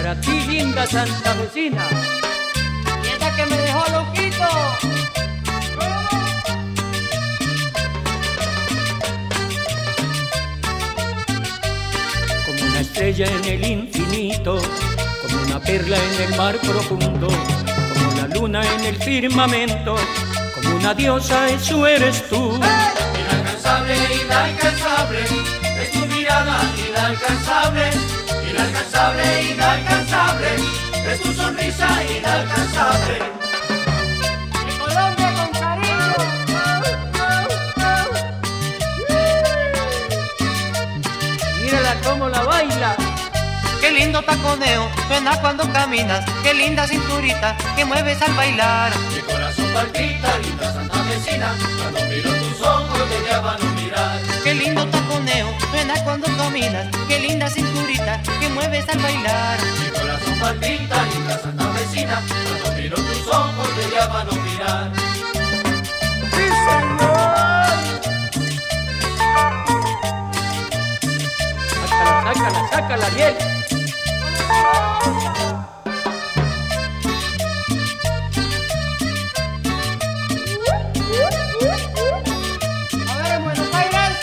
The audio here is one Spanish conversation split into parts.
Para ti, linda santafesina. Y esa que me dejó loquito. Como una estrella en el infinito, como una perla en el mar profundo, como la luna en el firmamento, como una diosa, eso eres tú. Inalcanzable, inalcanzable, es tu mirada inalcanzable. Inalcanzable, inalcanzable, es tu sonrisa inalcanzable. De Colombia con cariño. Mírala cómo la baila. Qué lindo taconeo suena cuando caminas, qué linda cinturita que mueves al bailar. Mi corazón palpita, linda santafesina, cuando miro tus ojos te llaman a mirar. Qué lindo taconeo suena cuando caminas, qué linda cinturita que mueves al bailar. Mi corazón palpita, linda santafesina, cuando miro tus ojos te llaman a mirar. ¡Sí, señor! Sácala, sácala, sácala, Ariel. A ver, en Buenos Aires.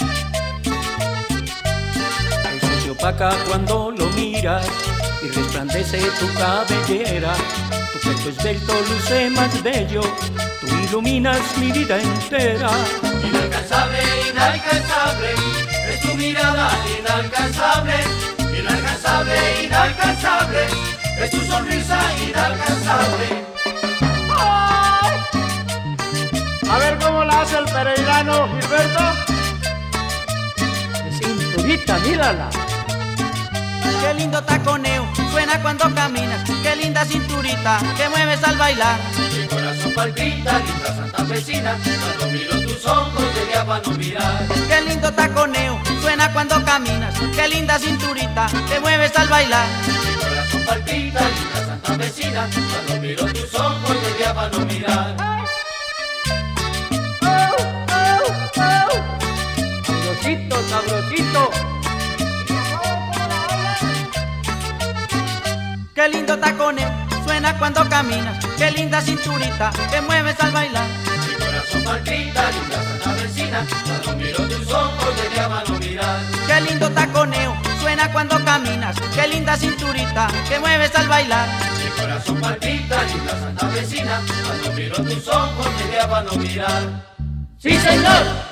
Eso se opaca cuando lo miras y resplandece tu cabellera. Tu pecho esbelto luce más bello, tú iluminas mi vida entera. Inalcanzable, inalcanzable, es tu mirada inalcanzable. Inalcanzable, inalcanzable, es tu sonrisa inalcanzable. A ver cómo la hace el pereirano, Gilberto. Qué cinturita, mírala. Qué lindo taconeo suena cuando caminas, qué linda cinturita que mueves al bailar. Mi corazón palpita, linda santafesina, cuando miro tus ojos te llaman a mirar. Qué lindo taconeo suena cuando caminas, qué linda cinturita que mueves al bailar. Mi corazón palpita, linda santafesina, cuando miro tus ojos te llaman a mirar. Sabrosito, sabrosito. Qué lindo taconeo suena cuando caminas, qué linda cinturita que mueves al bailar. Mi corazón palpita, linda santafesina, cuando miro tus ojos te llaman a mirar. Qué lindo taconeo suena cuando caminas, qué linda cinturita que mueves al bailar. Mi corazón palpita, linda santafesina, cuando miro tus ojos te llaman a mirar. ¡Sí, señor!